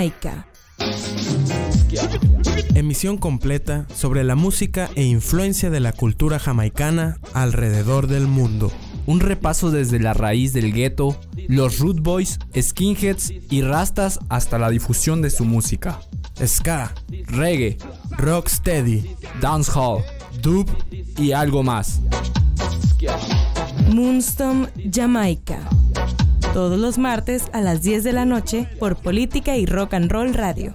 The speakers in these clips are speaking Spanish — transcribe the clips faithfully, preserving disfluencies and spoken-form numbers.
Jamaica. Emisión completa sobre la música e influencia de la cultura jamaicana alrededor del mundo. Un repaso desde la raíz del gueto, los root boys, skinheads y rastas hasta la difusión de su música. Ska, reggae, rocksteady, dancehall, dub y algo más. Moonstone Jamaica. Todos los martes a las diez de la noche por Política y Rock and Roll Radio.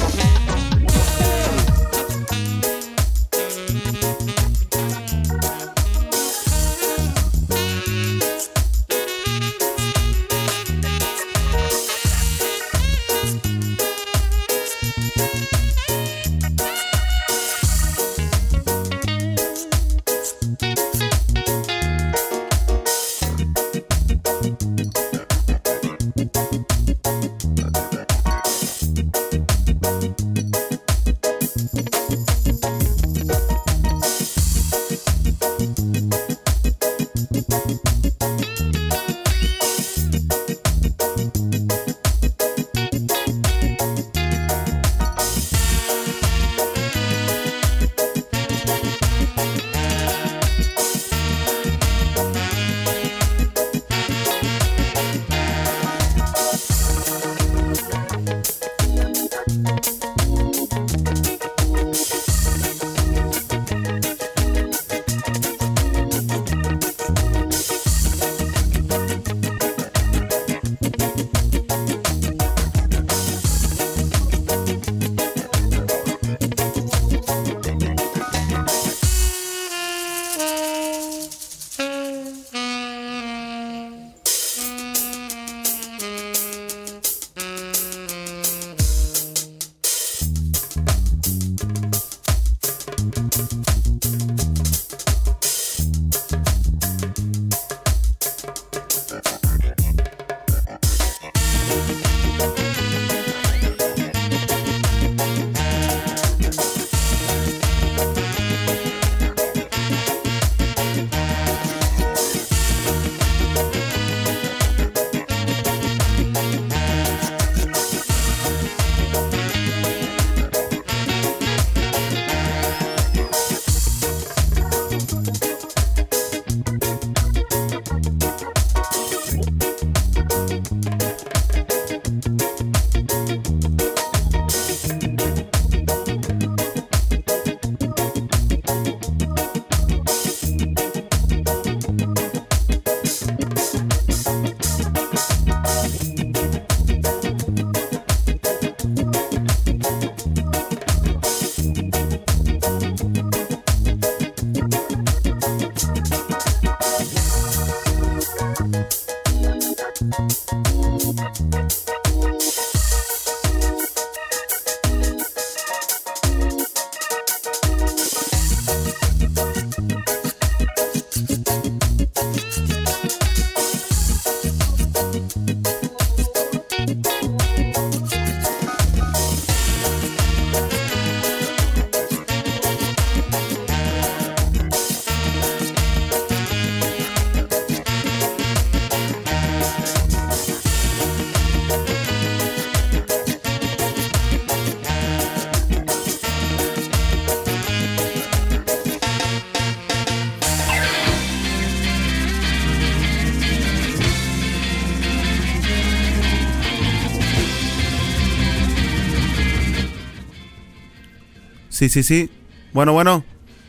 Sí, sí, sí. Bueno, bueno.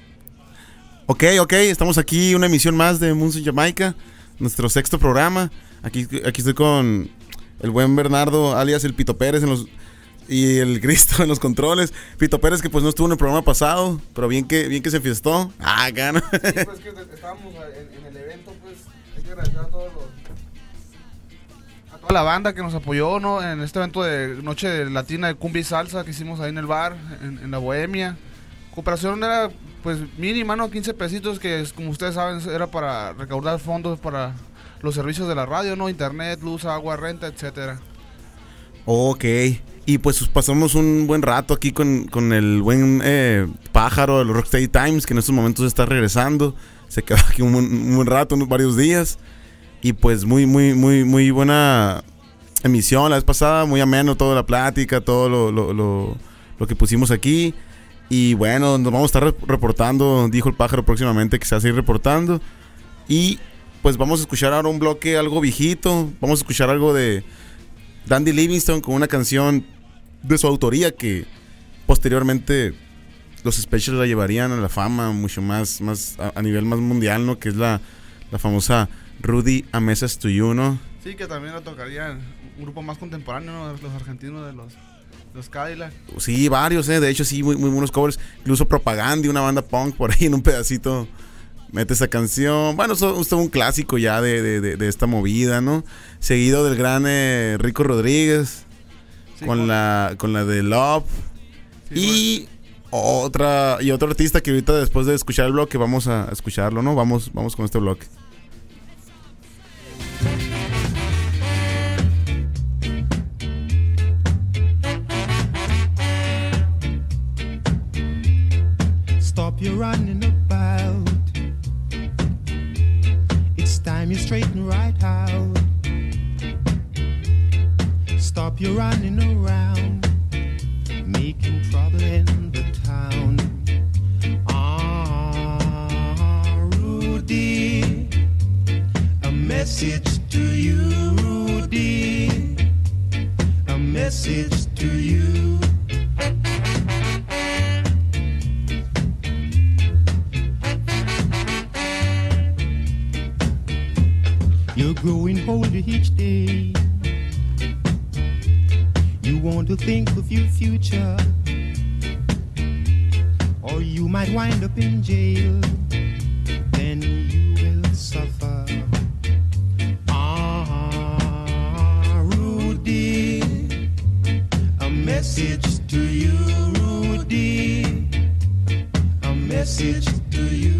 Ok, ok, estamos aquí, una emisión más de Moonstone Jamaica, nuestro sexto programa. Aquí, aquí estoy con el buen Bernardo, alias el Pito Pérez, en los, y el Cristo en los controles. Pito Pérez, que pues no estuvo en el programa pasado, pero bien que, bien que se fiestó. Ah, gana. Sí, pues que estábamos en, en el evento, pues hay que agradecer a todos los... a toda la banda que nos apoyó, ¿no? En este evento de Noche Latina de Cumbia y Salsa que hicimos ahí en el bar, en, en la Bohemia. Cooperación era pues mínima, ¿no? quince pesitos, que como ustedes saben era para recaudar fondos para los servicios de la radio, ¿no? Internet, luz, agua, renta, etcétera. Ok, y pues pasamos un buen rato aquí con, con el buen eh, pájaro de los Rocksteady Times, que en estos momentos está regresando. Se quedó aquí un, un buen rato, unos varios días. Y pues muy, muy, muy, muy buena emisión la vez pasada, muy ameno toda la plática, todo lo, lo, lo, lo que pusimos aquí. Y bueno, nos vamos a estar reportando, dijo el pájaro próximamente que se va a seguir reportando. Y pues vamos a escuchar ahora un bloque algo viejito, vamos a escuchar algo de Dandy Livingstone con una canción de su autoría que posteriormente los Specials la llevarían a la fama mucho más, más a, a nivel más mundial, ¿no? Que es la, la famosa Rudy A Message to You, ¿no? Sí, que también la tocarían un grupo más contemporáneo, ¿no? Los argentinos de los, los Cadillac. Sí, varios, ¿eh? De hecho, sí, muy, muy buenos covers. Incluso Propaganda y una banda punk por ahí en un pedacito mete esa canción. Bueno, eso es un clásico ya de, de, de, de esta movida, ¿no? Seguido del gran eh, Rico Rodríguez, sí, con, con, la, con la de Love. Sí, y bueno. otra y otro artista que ahorita después de escuchar el bloque vamos a escucharlo, ¿no? Vamos, vamos con este bloque. Stop your running about. It's time you straighten right out. Stop your running around, making trouble in the town. Ah, Rudy, a message to you, Rudy, a message to you. You're growing older each day. You want to think of your future, or you might wind up in jail. Then you will suffer. Ah, Rudy, a message to you, Rudy, a message to you.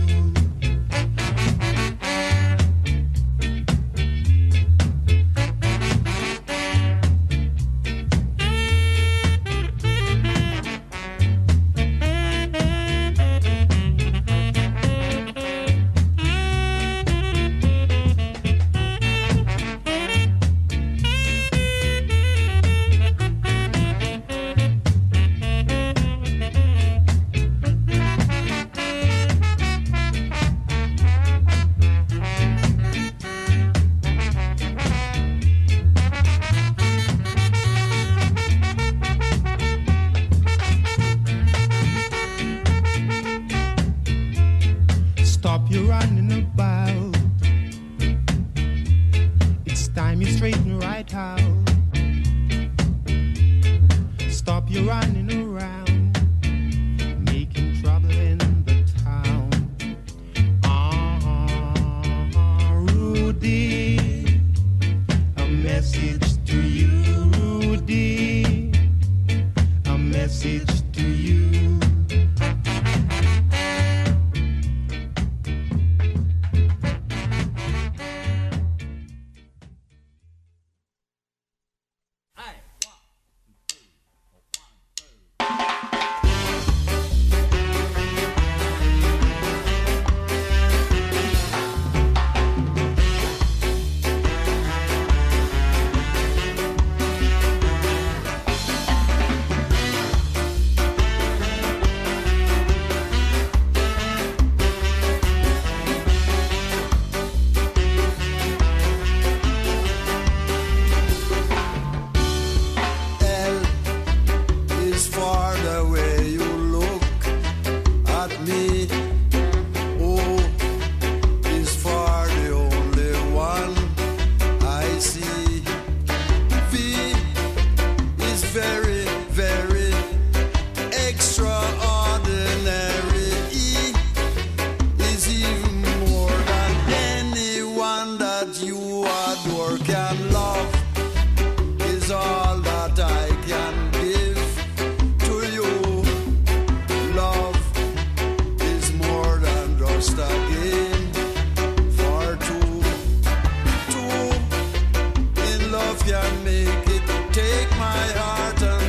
Can make it, take my heart and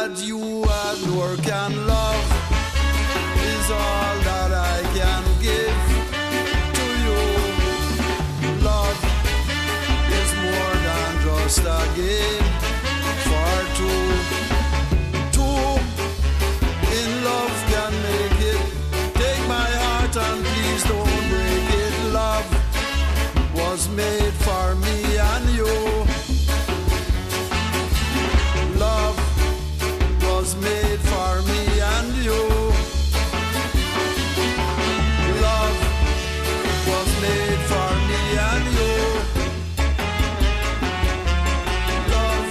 that you adore can love is all that I can give to you. Love is more than just a game for two. Two in love can make it. Take my heart and please don't break it. Love was made for me and you. Love was made for me and you. Love was made for me and you. Love.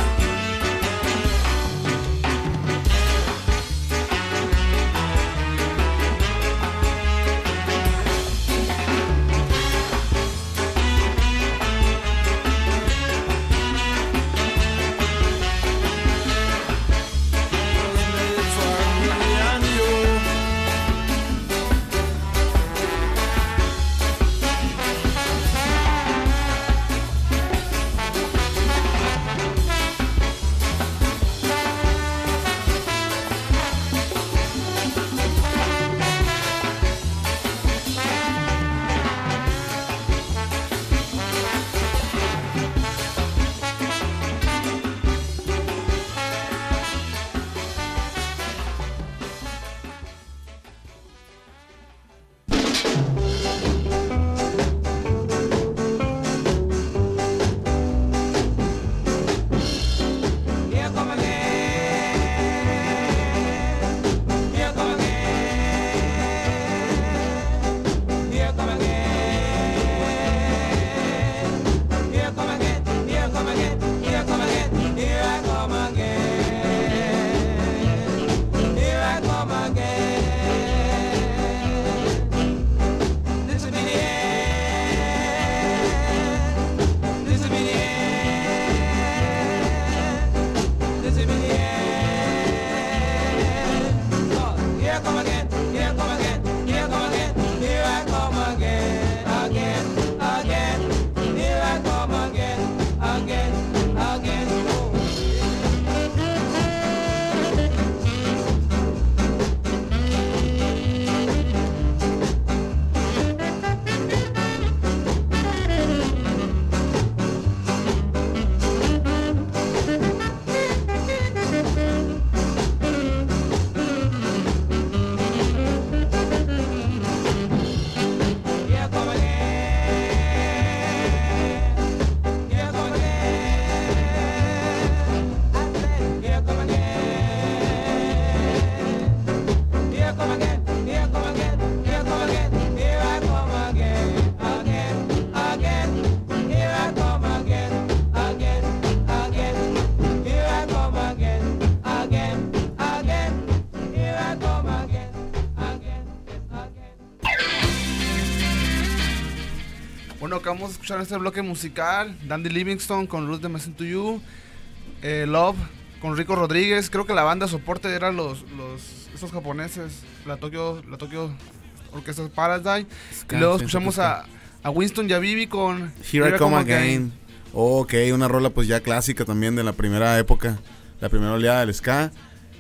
Bueno, acabamos de escuchar este bloque musical, Dandy Livingstone con Ruth de Messing to You, eh, Love con Rico Rodríguez. Creo que la banda de soporte eran los, los esos japoneses, la Tokyo, la Tokyo Orchestra Paradise. Y luego escuchamos a, a Winston Yabibi con Here I Come Again. Oh, ok, una rola pues ya clásica también de la primera época, la primera oleada del ska.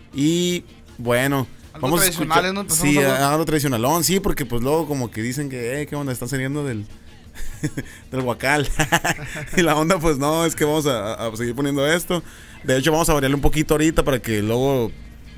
Y bueno, algo vamos a tradicional, escuchar, ¿no? sí, algo... algo tradicionalón, sí, porque pues luego como que dicen que, eh, ¿qué onda? Están saliendo del del Huacal. Y la onda pues no, es que vamos a, a seguir poniendo esto. De hecho vamos a variarle un poquito ahorita para que luego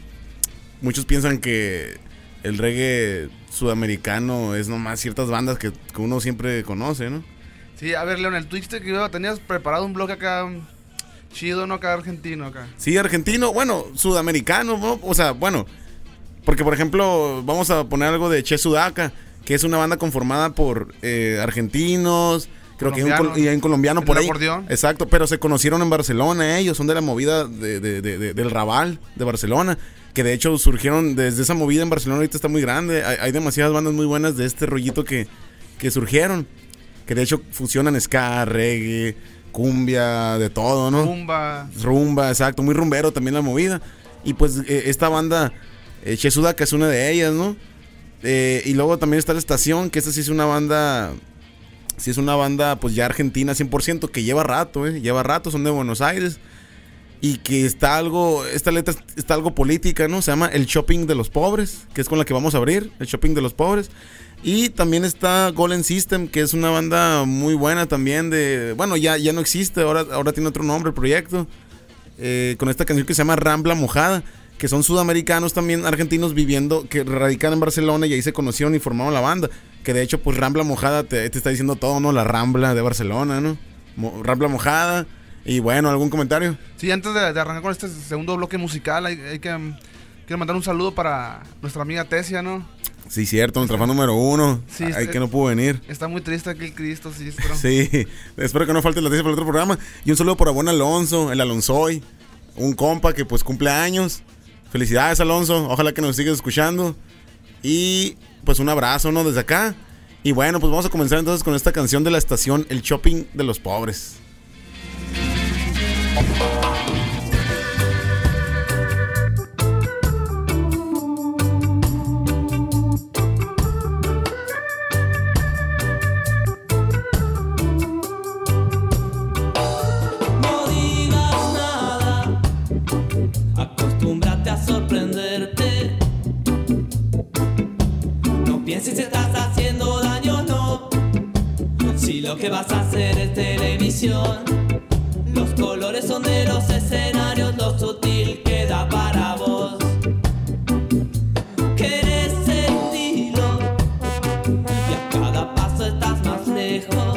muchos piensan que el reggae sudamericano es nomás ciertas bandas que, que uno siempre conoce, ¿no? Sí, a ver, Leon, el Twitch que tenías preparado un blog acá chido, ¿no? Acá argentino, acá. Sí, argentino, bueno, sudamericano, ¿no? O sea, bueno, porque por ejemplo, vamos a poner algo de Che Sudaca, que es una banda conformada por eh, argentinos, creo que hay un, col- y hay un colombiano por ahí. Acordeón. Exacto, pero se conocieron en Barcelona ellos, son de la movida de, de, de, de, del Raval de Barcelona, que de hecho surgieron desde esa movida en Barcelona, ahorita está muy grande, hay, hay demasiadas bandas muy buenas de este rollito que, que surgieron, que de hecho fusionan ska, reggae, cumbia, de todo, ¿no? Rumba. Rumba, exacto, muy rumbero también la movida. Y pues eh, esta banda, eh, Che Sudaca es una de ellas, ¿no? Eh, y luego también está La Estación, que esta sí es una banda, sí es una banda pues ya argentina cien por ciento, que lleva rato, eh, lleva rato, son de Buenos Aires. y que está algo, esta letra está algo política, ¿no? Se llama El Shopping de los Pobres, que es con la que vamos a abrir, El Shopping de los Pobres. Y también está Golden System, que es una banda muy buena también de... Bueno, ya, ya no existe, ahora, ahora tiene otro nombre el proyecto. Eh, con esta canción que se llama Rambla Mojada, que son sudamericanos también, argentinos viviendo, que radican en Barcelona y ahí se conocieron y formaron la banda. Que de hecho, pues Rambla Mojada te, te está diciendo todo, ¿no? La Rambla de Barcelona, ¿no? Mo- Rambla Mojada. Y bueno, ¿algún comentario? Sí, antes de, de arrancar con este segundo bloque musical, hay, hay que... Quiero mandar un saludo para nuestra amiga Tesia, ¿no? Sí, cierto, nuestra fan número uno. Sí, Ay, está- que no pudo venir. Está muy triste aquí el Cristo, sí, pero... Sí, espero que no falte la Tesia para el otro programa. Y un saludo por Abón Alonso, el Alonsoy, un compa que pues cumple años. Felicidades, Alonso, ojalá que nos sigas escuchando. Y pues un abrazo, ¿no? Desde acá. Y bueno, pues vamos a comenzar entonces con esta canción de la estación, El Shopping de los Pobres. No digas nada, acostúmbrate a sorprenderte. No pienses si estás haciendo daño o no. Si lo que vas a hacer es televisión, los colores son de los escenarios, lo sutil queda para vos. Querés estilo y a cada paso estás más lejos.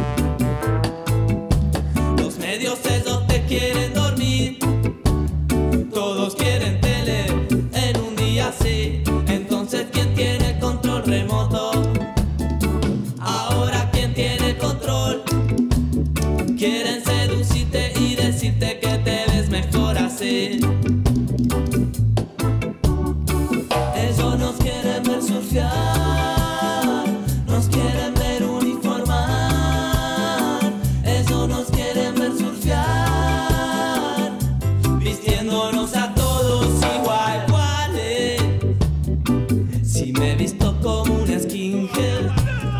Los medios esos te quieren dormir, todos quieren tele en un día así. Entonces, ¿quién tiene el control remoto? Ahora, ¿quién tiene el control? Quieren seducirte y decirte que te ves mejor así. Ellos nos quieren ver surfear, nos quieren ver uniformar. Ellos nos quieren ver surfear, vistiéndonos a todos igual. ¿Cuáles? Si me he visto como un skinhead,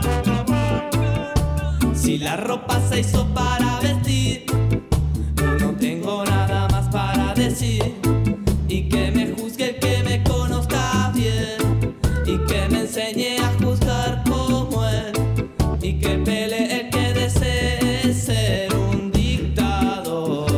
si la ropa se hizo para vestir, no tengo nada más para decir. Y que me juzgue el que me conozca bien, y que me enseñe a juzgar como él, y que pelee el que desee ser un dictador.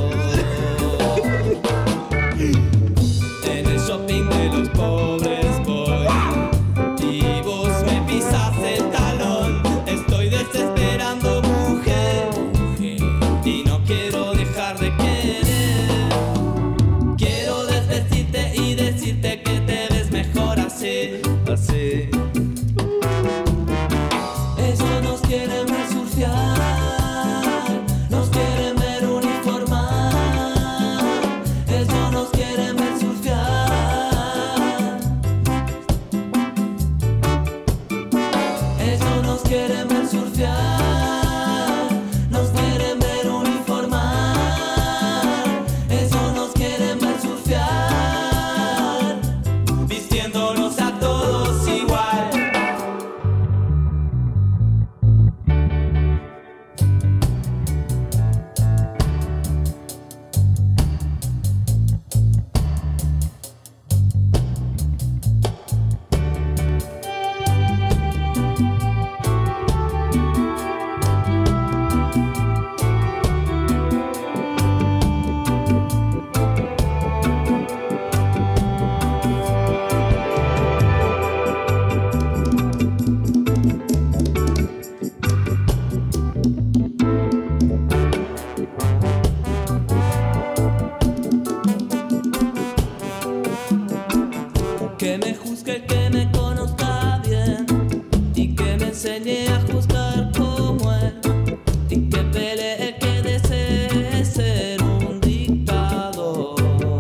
En el shopping de los pobres voy, y vos me pisas el talón. Estoy desesperando, mujer, y no quiero dejar de querer. Quiero desvestirte y decirte que te ves mejor así, así. Ellos nos quieren ver surfear, nos quieren ver uniformar. Ellos nos quieren ver surfear, ellos nos quieren ver surfear, nos quieren ver uniformar. Ellos nos quieren ver surfear, vistiéndonos a todos igual. Que me juzgue el que me conozca bien, y que me enseñe a juzgar como él, y que pelee el que desee ser un dictador.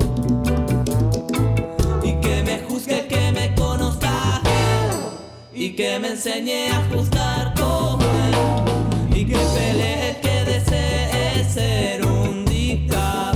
Y que me juzgue el que me conozca bien, y que me enseñe a juzgar como él, y que pelee el que desee ser un dictador.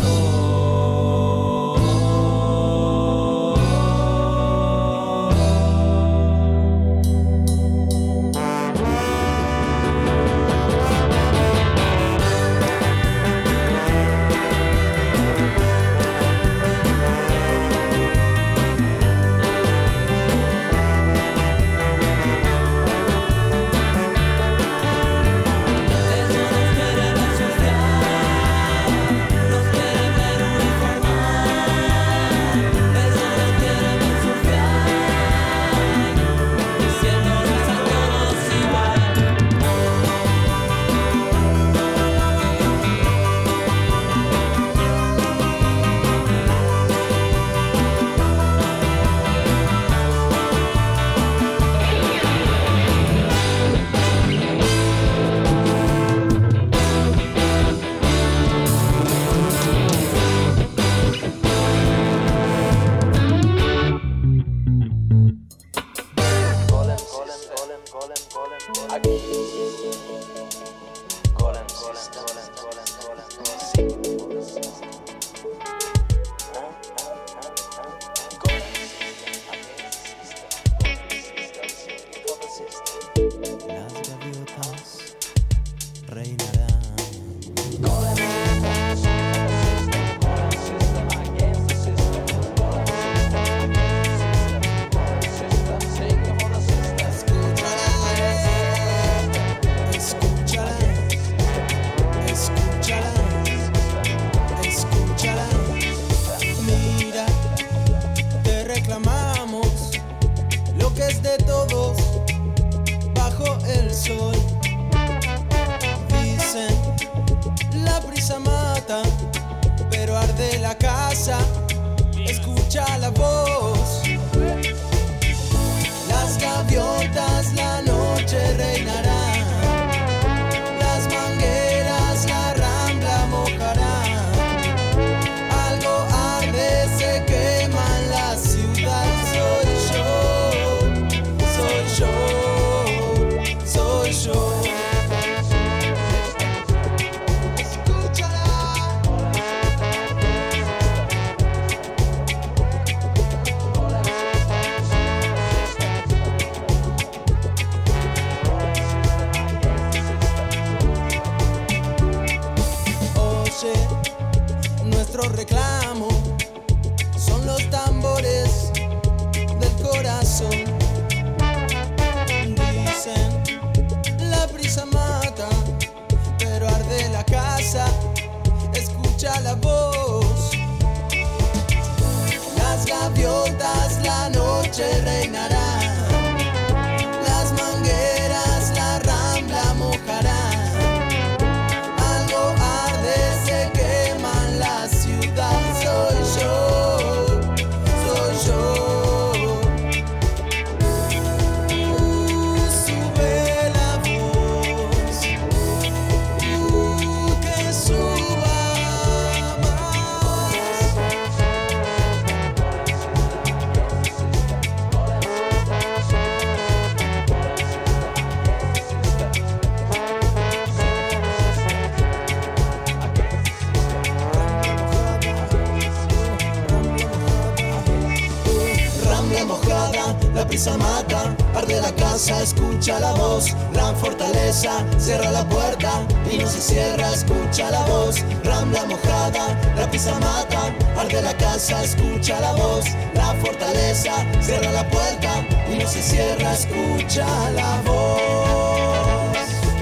la prisa mata, arde la casa, escucha la voz, Ram fortaleza, cierra la puerta y no se cierra, escucha la voz, Ram la mojada, la prisa mata, arde la casa, escucha la voz, la fortaleza, cierra la puerta y no se cierra, escucha la voz,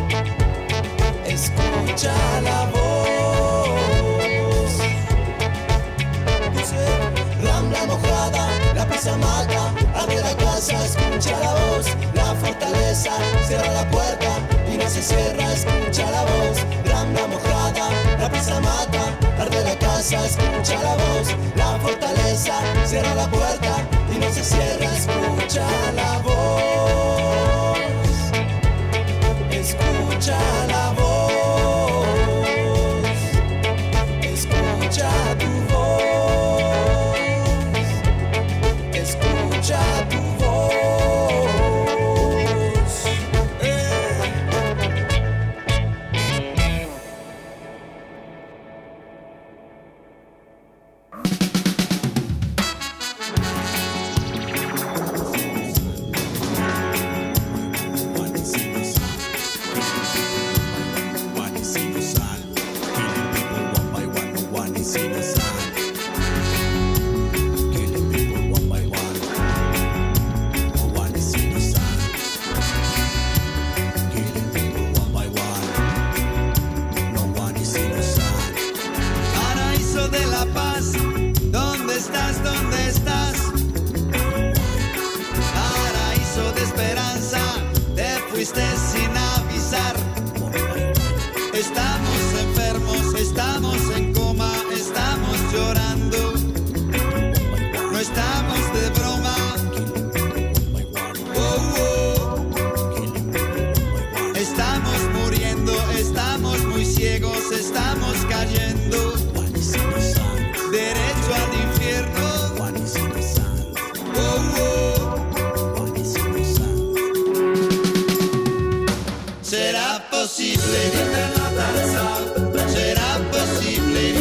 escucha la voz. Ram la mojada, la prisa mata, abre la casa, escucha la voz, la fortaleza, cierra la puerta y no se cierra, escucha la voz, Ram la mojada, la prisa mata, arde la casa, escucha la voz, la fortaleza, cierra la puerta y no se cierra, escucha la voz, escucha la voz, escucha tu voz. Escucha tu voz. Eh. Sin avisar, estamos enfermos, estamos en coma, estamos llorando, no estamos de broma. Oh, oh. Estamos muriendo, estamos muy ciegos, estamos cayendo derecho al infierno. Oh, oh. Será posible, será posible,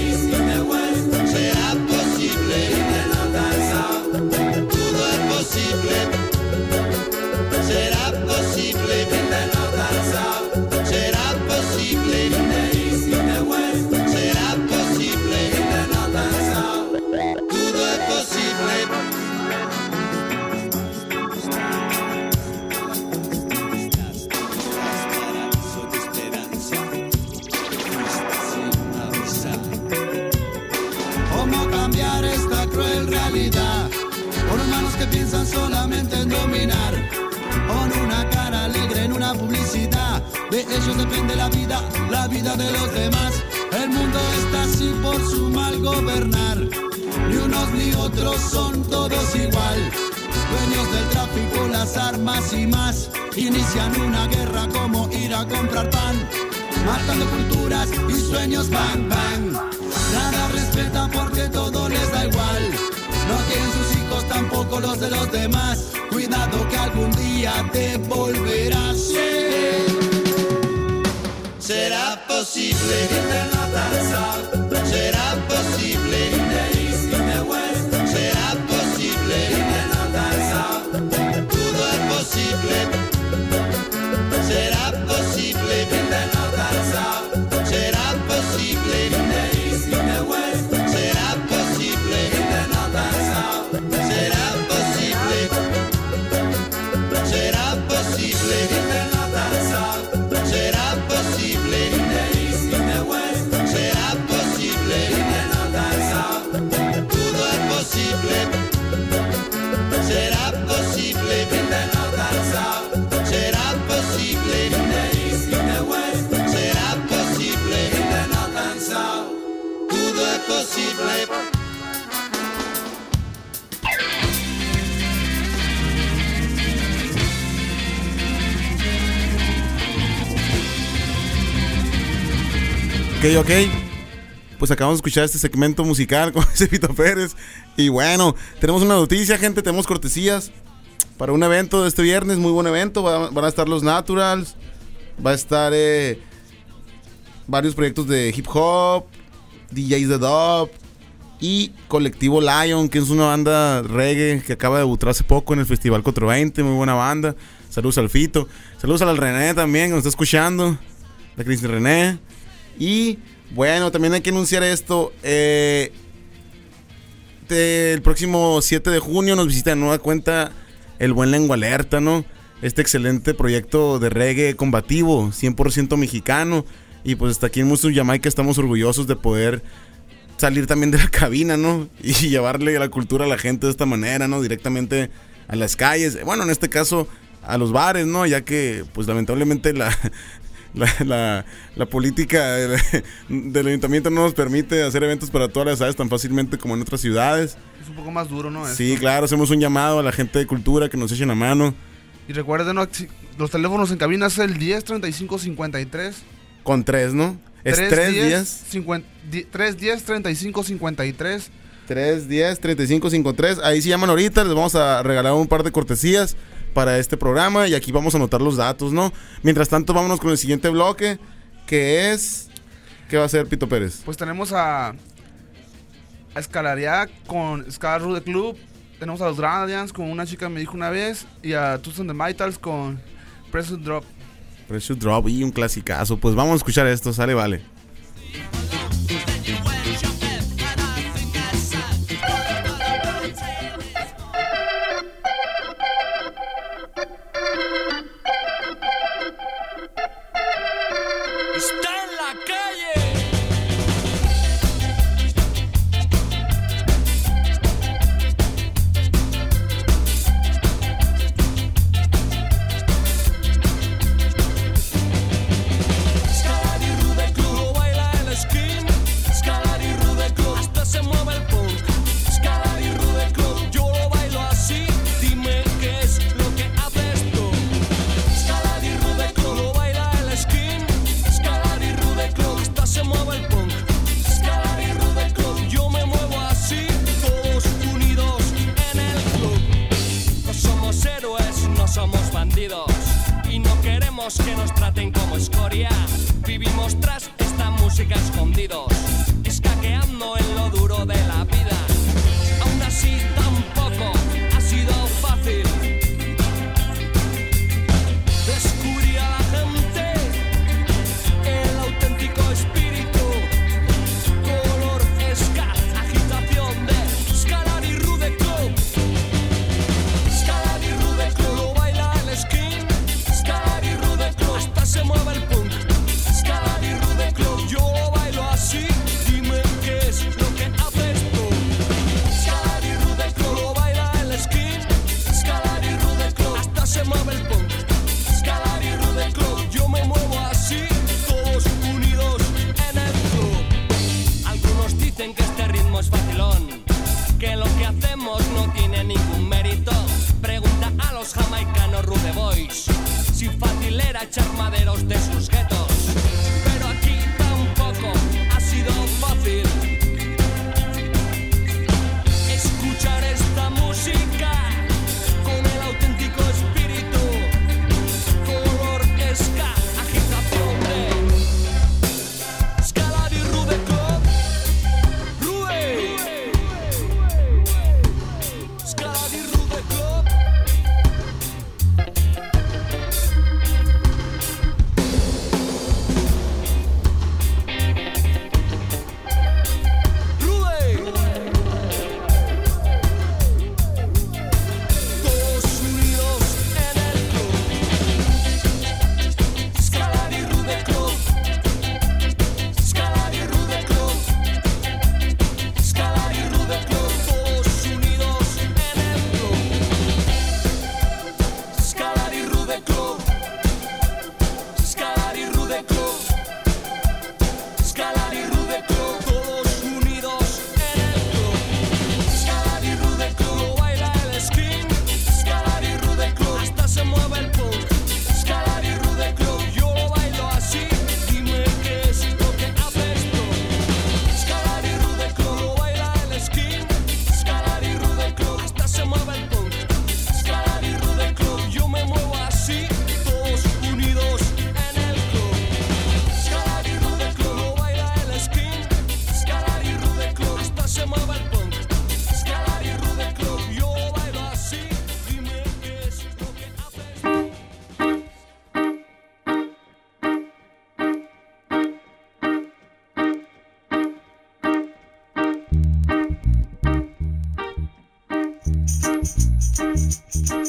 será posible, todo es posible, será posible, será posible, será posible, todo es posible. Por humanos que piensan solamente en dominar, con una cara alegre en una publicidad. De ellos depende la vida, la vida de los demás. El mundo está así por su mal gobernar. Ni unos ni otros son todos igual. Dueños del tráfico, las armas y más. Inician una guerra como ir a comprar pan, matando culturas y sueños, bang, bang. Nada respeta porque todo les da igual. No quieren sus hijos, tampoco los de los demás. Cuidado que algún día te volverás. Sí. Será posible, será posible, será posible, todo es posible, será posible, será posible, será posible, será posible, será posible, será posible, será posible, todo es posible, será posible, será posible, será posible, todo es posible. Ok, ok. Pues acabamos de escuchar este segmento musical con ese Fito Pérez. Y bueno, tenemos una noticia, gente. Tenemos cortesías para un evento de este viernes. Muy buen evento. Va- van a estar los Naturals. Va a estar eh, varios proyectos de hip hop, D Js de dub, Y Colectivo Lion, que es una banda reggae que acaba de debutar hace poco en el Festival cuatro veinte, muy buena banda. Saludos al Fito. Saludos al René también, que nos está escuchando. La Cristian René. Y bueno, también hay que anunciar esto. Eh, el próximo siete de junio nos visita de nueva cuenta el buen Lengua Alerta, ¿no? Este excelente proyecto de reggae combativo, cien por ciento mexicano. Y pues hasta aquí en Musun Jamaica estamos orgullosos de poder salir también de la cabina, ¿no? Y llevarle la cultura a la gente de esta manera, ¿no? Directamente a las calles. Bueno, en este caso a los bares, ¿no? Ya que pues lamentablemente la, la, la, la política del, del ayuntamiento no nos permite hacer eventos para todas las edades tan fácilmente como en otras ciudades. Es un poco más duro, ¿no? Sí, Esto. claro, hacemos un llamado a la gente de cultura que nos echen la mano. Y recuerden, ¿no? Los teléfonos en cabina es el diez, treinta y cinco, cincuenta y tres. Con tres, ¿no? Es tres, diez, tres, diez, treinta y cinco, cincuenta y tres. tres, diez, treinta y cinco, cincuenta y tres. Ahí sí llaman ahorita, les vamos a regalar un par de cortesías para este programa y aquí vamos a anotar los datos, ¿no? Mientras tanto, vámonos con el siguiente bloque, que es... ¿Qué va a hacer Pito Pérez? Pues tenemos a... a Escalaria con Ska Rude Club. Tenemos a los Granadians con Una Chica Me Dijo Una Vez. Y a Tucson the Mitals con Precious Drop. Precious Drop y un clasicazo. Pues vamos a escuchar esto, sale, vale. Está en la calle. Y no queremos que nos traten como escoria. Vivimos tras esta música escondidos, escaqueando en lo duro de la vida. Aún así tampoco ha sido fácil descubrir a la gente el auténtico espíritu, color ska, agitación de Scalari Rude Club. Scalari Rude Club lo baila el skin. Scalari Rude Club hasta se mueve el punk. Scalari Rude Club yo lo bailo así. Dime qué es lo que haces tú. Scalari Rude Club lo baila el skin. Scalari Rude Club hasta se mueve el punk. Scalari Rude Club yo me muevo así. Todos unidos en el club. Algunos dicen que este ritmo es facilón, que lo que hacemos no tiene ningún mérito. Pregunta a los jamaicanos Rude Boys si fácil era echar maderos de sus guetos. Pero aquí tampoco ha sido fácil escuchar esta música con el auténtico espíritu, color ska, agitación de Scalari Rude Club. Rude Scalari Rude Club.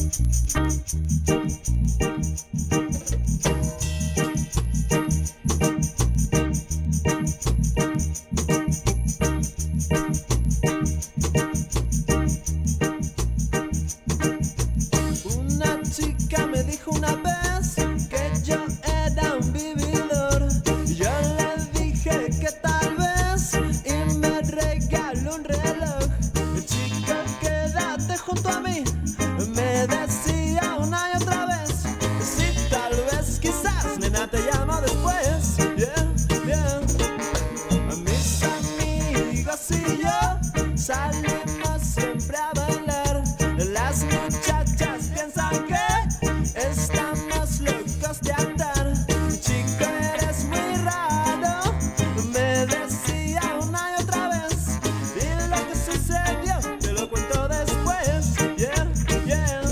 Una chica me dijo una vez que yo era un vividor. Yo le dije que tal vez y me regaló un reloj. Chica, quédate junto a mí, me decía una y otra vez. Sí, tal vez, quizás, nena, te llamo después. Yeah, yeah. Mis amigos y yo salimos siempre a bailar. Las muchachas piensan que estamos locos de andar. Chico, eres muy raro, me decía una y otra vez. Y lo que sucedió te lo cuento después. Yeah, yeah.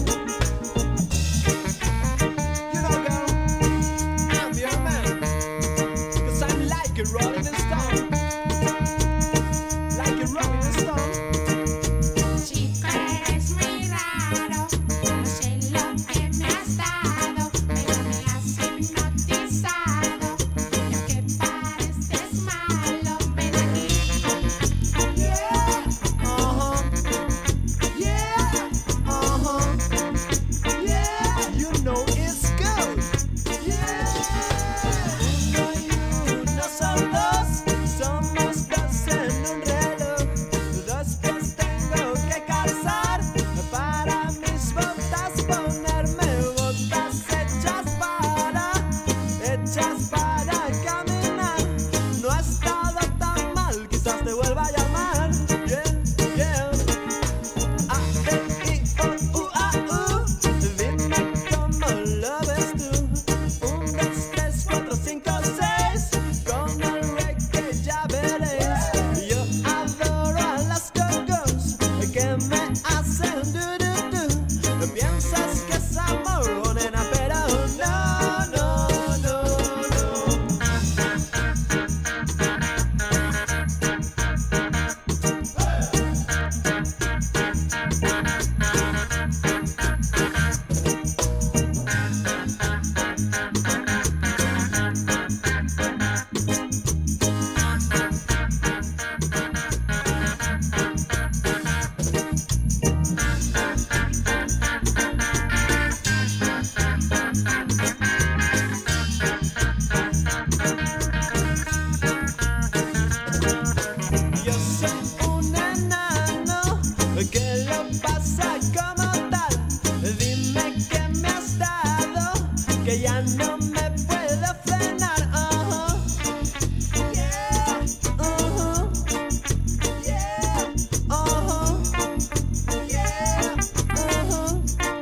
You know, girl, I'm your man, 'cause I'm like a rolling stone, like a rolling stone. Chico, eres muy raro, no sé lo que me has dado, pero me has hipnotizado, y aunque pareces malo, ven aquí. Yeah, uh-huh, yeah, uh-huh, yeah, you know it's good. Yeah, uno y uno son dos, somos dos en un reloj. Dos pies tengo que calzar para mis botas ponerme, botas hechas para, hechas para caminar. No ha estado tan mal, quizás te vuelva a llamar. Yeah, yeah. A, E, I, O, U, A, U. Dime cómo lo ves tú. Un, dos, tres, cuatro, cinco, seis. Con el reggae ya veréis. Yo adoro a las cocos que me hacen du du du. Piensas que es amor, oh, nena, pero no, no, no, no. Yo soy un enano que lo pasa como tal. Dime que me has dado, que ya no me puedo frenar. Uh-huh. Yeah, uh-huh. Yeah, uh-huh. Yeah, uh-huh.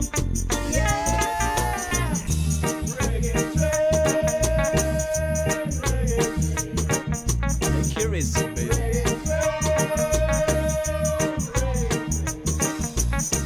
Yeah. Reggae train, reggae train. Curious, baby.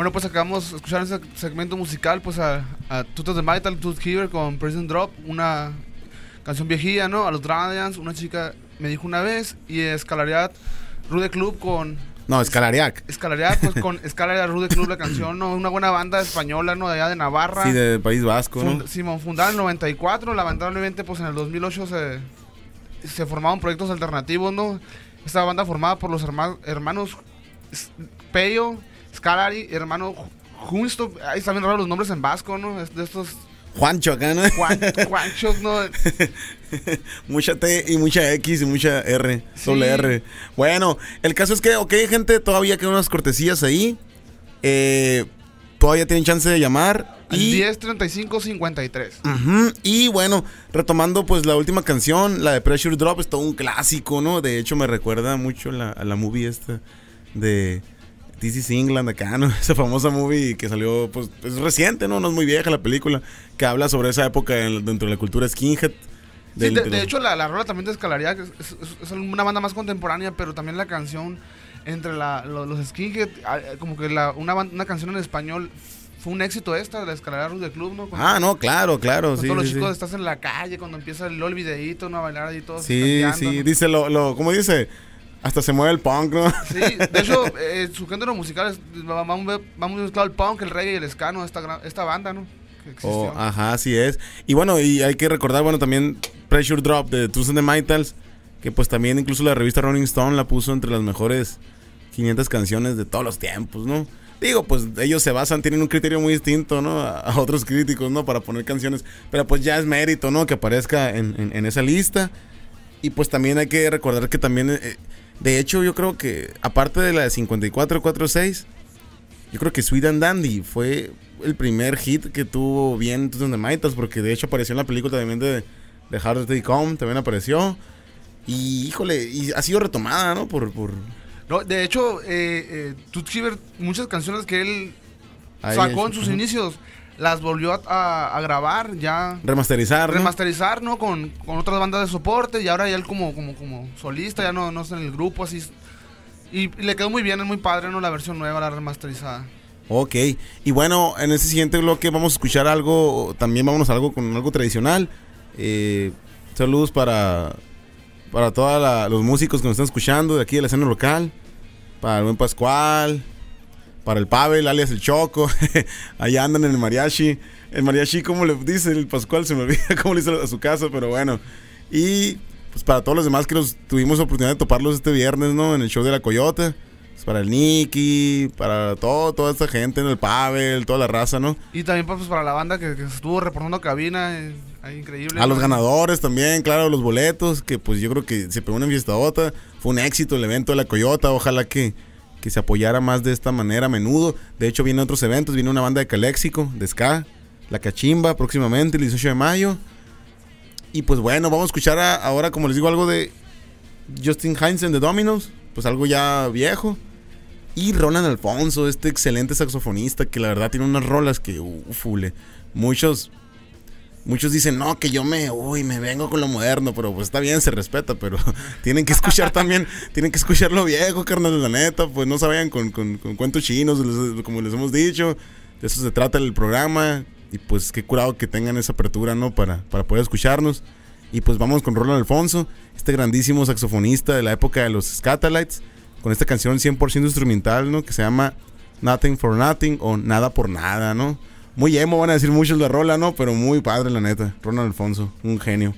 Bueno, pues acabamos de escuchar ese segmento musical, pues a, a Tooth of the Metal, Tooth Heaver con Prison Drop, una canción viejilla, ¿no? A los Dragons, una chica me dijo una vez, y Escalariat Rude Club con... No, Escalariac. Escalariat, pues con Escalariat Rude Club la canción, ¿no? Una buena banda española, ¿no? De allá de Navarra. Sí, del País Vasco, ¿no? Fund, Simón, fundada en el noventa y cuatro, lamentablemente pues en el dos mil ocho se, se formaron proyectos alternativos, ¿no? Esta banda formada por los herma, hermanos Peyo, Scalari, hermano Justo, ahí están bien raros los nombres en vasco, ¿no? De estos... Juancho acá, ¿no? Juan, Juanchos, ¿no? Mucha T y mucha X y mucha R, sí. Doble R. Bueno, el caso es que, ok, gente, todavía quedan unas cortesías ahí. Eh, todavía tienen chance de llamar. Y diez treinta y cinco cincuenta y tres. Uh-huh. Y bueno, retomando pues la última canción, la de Pressure Drop, es todo un clásico, ¿no? De hecho me recuerda mucho la, a la movie esta de... This is England acá, ¿no? Esa famosa movie que salió, pues, es reciente, ¿no? No es muy vieja la película, que habla sobre esa época en, dentro de la cultura skinhead. Del, sí, de, de hecho, la, la rola también de Escalaria es, es, es una banda más contemporánea, pero también la canción entre la, los, los skinhead, como que la, una, una canción en español fue un éxito esta, de la Escalaria Rude Club, ¿no? Cuando, ah, no, claro, claro, con sí. todos los sí, chicos sí. estás en la calle, cuando empieza el, el videíto, ¿no? A bailar ahí todos. Sí, sí, ¿no? Dice lo, lo, ¿cómo dice? Hasta se mueve el punk, ¿no? Sí, de hecho, eh, su género musical es, vamos, vamos mezclado el punk, el reggae y el ska, ¿no? Esta, esta banda, ¿no? Que existió. Oh, ajá, así es. Y bueno, y hay que recordar, bueno, también Pressure Drop de Tooth of the Metals, que pues también incluso la revista Rolling Stone la puso entre las mejores quinientas canciones de todos los tiempos, ¿no? Digo, pues ellos se basan, tienen un criterio muy distinto, ¿no? A, a otros críticos, ¿no? Para poner canciones, pero pues ya es mérito, ¿no? Que aparezca en, en, en esa lista. Y pues también hay que recordar que también... Eh, de hecho, yo creo que, aparte de la de cincuenta y cuatro cuarenta y seis, yo creo que Sweet and Dandy fue el primer hit que tuvo bien Tooth of the Metals, porque de hecho apareció en la película también de, de Hard as They Come, también apareció. Y, híjole, y ha sido retomada, ¿no? Por... por... No, de hecho, eh, eh, Tooth Heaver, muchas canciones que él Ahí sacó es, en sus uh-huh. inicios, las volvió a, a, a grabar, ya... Remasterizar, ¿no? Remasterizar, ¿no? Con, con otras bandas de soporte, y ahora ya él como, como, como solista, ya no, no está en el grupo, así... Y, y le quedó muy bien, es muy padre, ¿no? La versión nueva, la remasterizada. Ok, y bueno, en ese siguiente bloque vamos a escuchar algo, también vámonos a algo con algo tradicional. Eh, saludos para, para todos los músicos que nos están escuchando de aquí de la escena local, para el buen Pascual... Para el Pavel, alias el Choco. Allá andan en el mariachi. El mariachi, ¿cómo le dice el Pascual? Se me olvida cómo le hizo a su casa, pero bueno. Y pues para todos los demás que nos tuvimos oportunidad de toparlos este viernes, ¿no? En el show de La Coyota. Pues para el Nicky, para todo, toda esta gente, en el Pavel, toda la raza, ¿no? Y también pues para la banda que, que estuvo reportando cabina. Eh, ahí increíble. A ¿no? los ganadores también, claro, los boletos, que pues yo creo que se pegó una fiestadota. Fue un éxito el evento de La Coyota. Ojalá que... que se apoyara más de esta manera a menudo. De hecho, vienen otros eventos. Viene una banda de Caléxico, de ska, La Cachimba, próximamente, el dieciocho de mayo. Y pues bueno, vamos a escuchar a, ahora, como les digo, algo de Justin Heinzen de Dominos. Pues algo ya viejo. Y Roland Alfonso, este excelente saxofonista, que la verdad tiene unas rolas que, ufule. Muchos... Muchos dicen, no, que yo me, uy, me vengo con lo moderno, pero pues está bien, se respeta, pero tienen que escuchar también, tienen que escuchar lo viejo, carnal, la neta, pues no se vayan con, con, con cuentos chinos, como les hemos dicho, de eso se trata el programa, y pues qué curado que tengan esa apertura, ¿no? Para, para poder escucharnos, y pues vamos con Roland Alfonso, este grandísimo saxofonista de la época de los Scatalites, con esta canción cien por ciento instrumental, ¿no? Que se llama Nothing for Nothing, o Nada por Nada, ¿no? Muy emo, van a decir muchos la rola, ¿no? Pero muy padre, la neta. Roland Alfonso, un genio.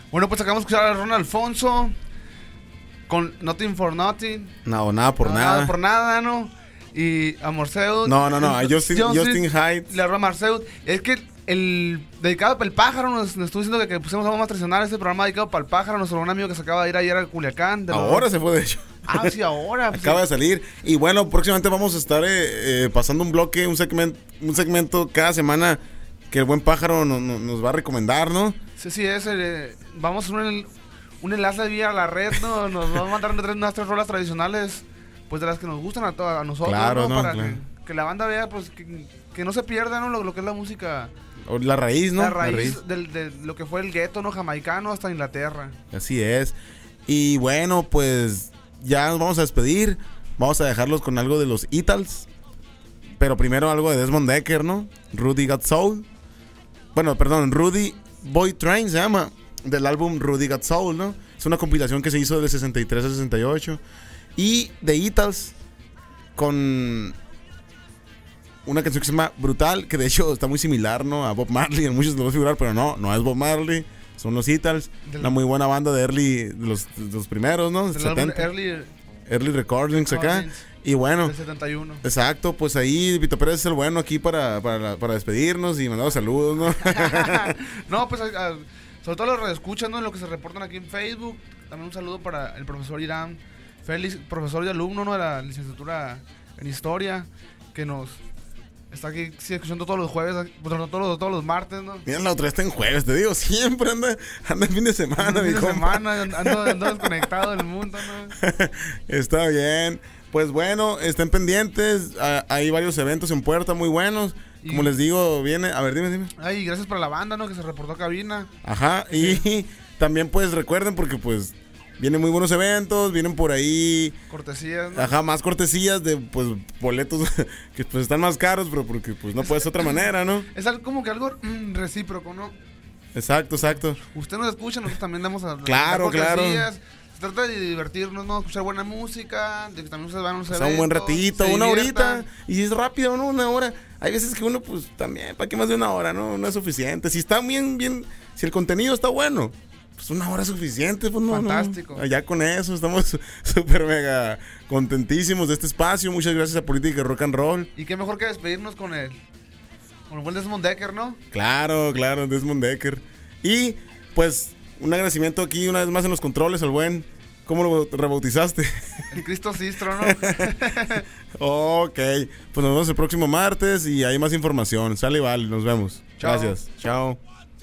Bueno, pues acabamos de escuchar a Ron Alfonso con Nothing for Nothing. No, nada por No, nada. Nada por nada, ¿no? Y a Morseud. No, no, no, a Justin- Justin Hyde. Le habló a Morseud. Es que el dedicado para el pájaro nos, nos estuvo diciendo que, que pusimos algo más tradicional. Este programa dedicado para el pájaro. Nuestro buen amigo que se acaba de ir ayer a Culiacán. de los- Ahora se fue, de hecho. Ah, sí, ahora. pues, Acaba sí. de salir. Y bueno, próximamente vamos a estar eh, eh, pasando un bloque, un segmento, un segmento cada semana que el buen pájaro no- no- nos va a recomendar, ¿no? Sí, sí, es. eh, vamos a un, un enlace vía la red, ¿no? Nos va a mandar unas tres, unas tres rolas tradicionales, pues de las que nos gustan a, to- a nosotros, Claro, ¿no? no, Para claro. que, que la banda vea, pues, que, que no se pierda, ¿no? Lo, lo que es la música. O La raíz, ¿no? La raíz, Del, de lo que fue el gueto, ¿no? Jamaicano hasta Inglaterra. Así es. Y bueno, pues ya nos vamos a despedir. Vamos a dejarlos con algo de los Itals. Pero primero algo de Desmond Decker, ¿no? Rudy Got Soul. Bueno, perdón, Rudy Boy Train se llama. Del álbum Rudy Got Soul, ¿no? Es una compilación que se hizo del sesenta y tres al sesenta y ocho. Y de Itals con una canción que se llama Brutal, que de hecho está muy similar, ¿no? A Bob Marley, en muchos lo va a figurar, pero no, no es Bob Marley, son los Itals, Del- una muy buena banda de early, de los, de los primeros, ¿no? Del álbum setenta. Early Early Recordings acá. Recordings. Y bueno, del setenta y uno. exacto, pues ahí Vito Pérez es el bueno aquí para, para, para despedirnos y mandar saludos, ¿no? No, pues, a- a- sobre todo los redescuchas, ¿no? Lo que se reportan aquí en Facebook. También un saludo para el profesor Irán Félix, profesor y alumno, ¿no? De la licenciatura en Historia, que nos está aquí sí, escuchando todos los jueves, bueno, todos los, todos los martes, ¿no? Mira, la otra está en jueves, te digo, siempre anda, anda en fin de semana, mi Fin de compa. semana, ando, ando desconectado del mundo, ¿no? Está bien. Pues bueno, estén pendientes. Ah, hay varios eventos en puerta muy buenos. Como Y- les digo, viene. A ver, dime, dime. Ay, gracias para la banda, ¿no? Que se reportó a cabina. Ajá. Y también, pues recuerden, porque pues vienen muy buenos eventos. Vienen por ahí. Cortesías, ¿no? Ajá, más cortesías de pues boletos que pues están más caros, pero porque pues no puede ser de otra manera, ¿no? Es algo como que algo mm, recíproco, ¿no? Exacto, exacto. Usted nos escucha, nosotros también damos a Claro, dar cortesías. claro. Se trata de divertirnos, ¿no? Escuchar buena música, de que también ustedes van a un O sea, un buen ratito, una horita. Y si es rápido, ¿no? Una hora. Hay veces que uno, pues, también, ¿para qué más de una hora, no? No es suficiente. Si está bien, bien, si el contenido está bueno, pues una hora es suficiente, pues no, no. Fantástico. Ya con eso estamos súper mega contentísimos de este espacio. Muchas gracias a Política y Rock and Roll. Y qué mejor que despedirnos con el, con el buen Desmond Decker, ¿no? Claro, claro, Desmond Decker. Y, pues, un agradecimiento aquí una vez más en los controles al buen... ¿Cómo lo rebautizaste? El Cristo Sistro, ¿no? Ok, pues nos vemos el próximo martes y hay más información. Sale y vale, nos vemos. Chao. Gracias. Chao.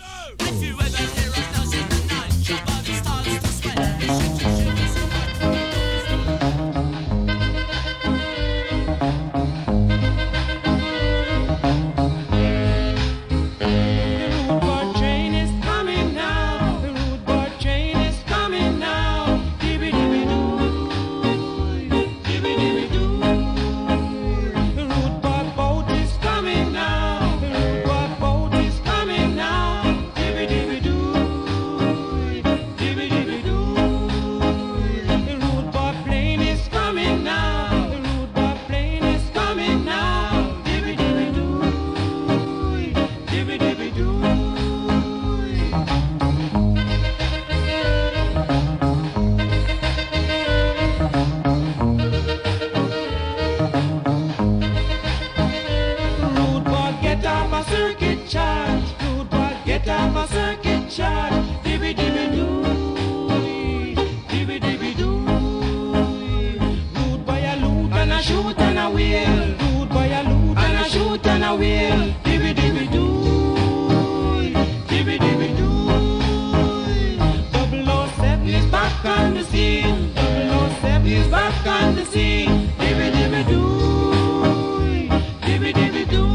Root train is coming now. The root train is coming now. Dibby dibby doo, dibby dibby doo. The root boat is coming now. The root boat is coming now. Dibby dibby doo, dibby dibby doo. The root plane is coming now. The root plane is coming now. Dibby dibby doo, dibby dibby doo. Rude boy, get off a circuit charge. Rude boy, get off a circuit charge. Dibby dibby doo, dibby dibby doo. Rude boy, a loot and a shoot and a wheel. Rude boy, a loot and a shoot and a wheel. Dibby dibby doo, dibby dibby doo. double oh seven is back on the scene. double oh seven is back on the scene. Dibby dibby doo, dibby dibby doo.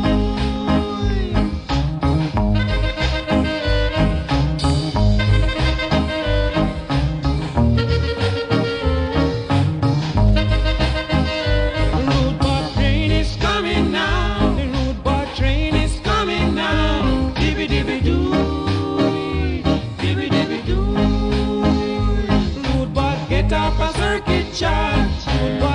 The root boat train is coming now. The root boat train is coming now. Dibby dibby doo, dibby dibby doo. Root boat, get off a circuit charge. Root boat,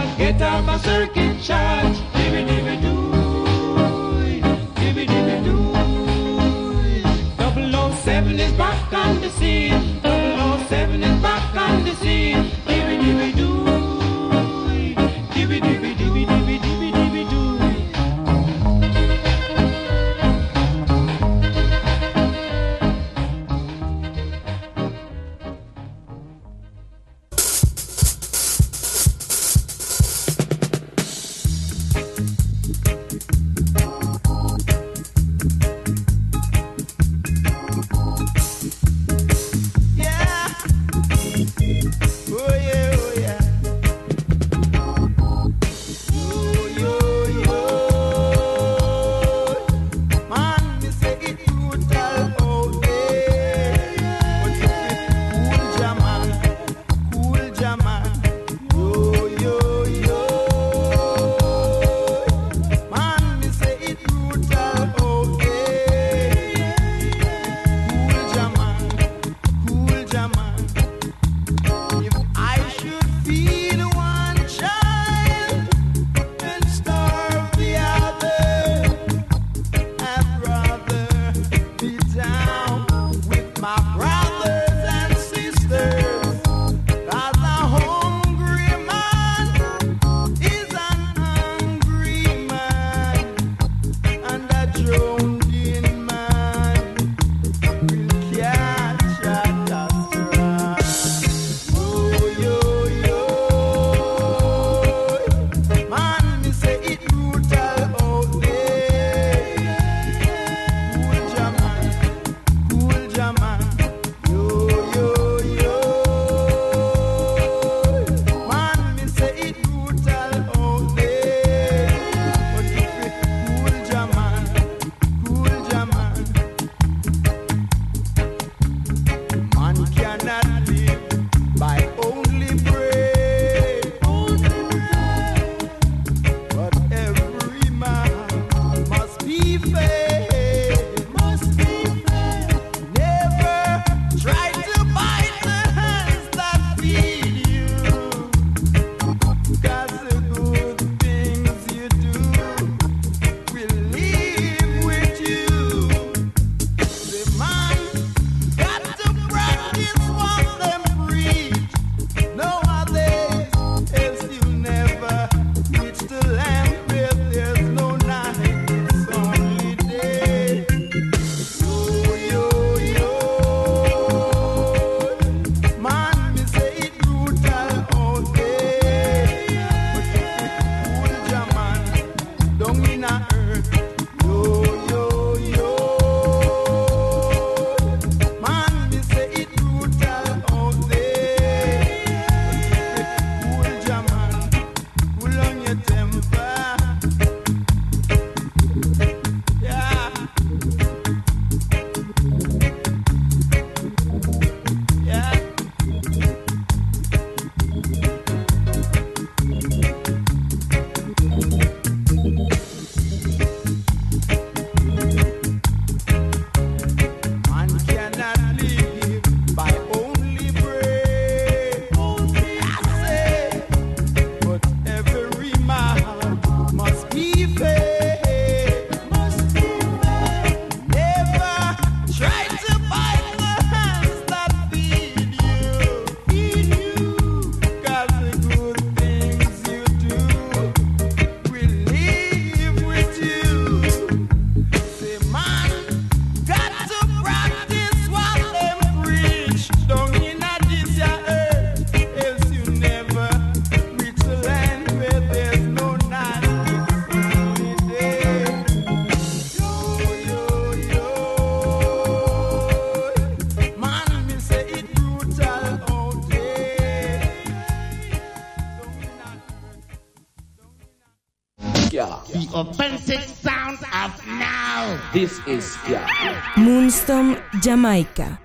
The offensive sound of now. This is ska. Moonstone, Jamaica.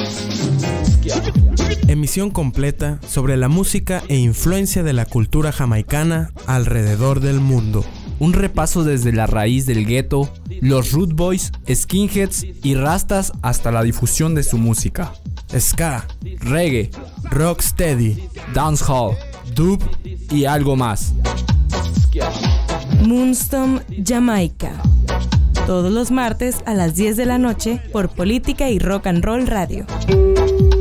Emisión completa sobre la música e influencia de la cultura jamaicana alrededor del mundo. Un repaso desde la raíz del gueto, los Root Boys, Skinheads y Rastas hasta la difusión de su música. Ska, Reggae, Rocksteady, Dancehall, Dub y algo más. Moonstone, Jamaica. Todos los martes a las diez de la noche por Política y Rock and Roll Radio.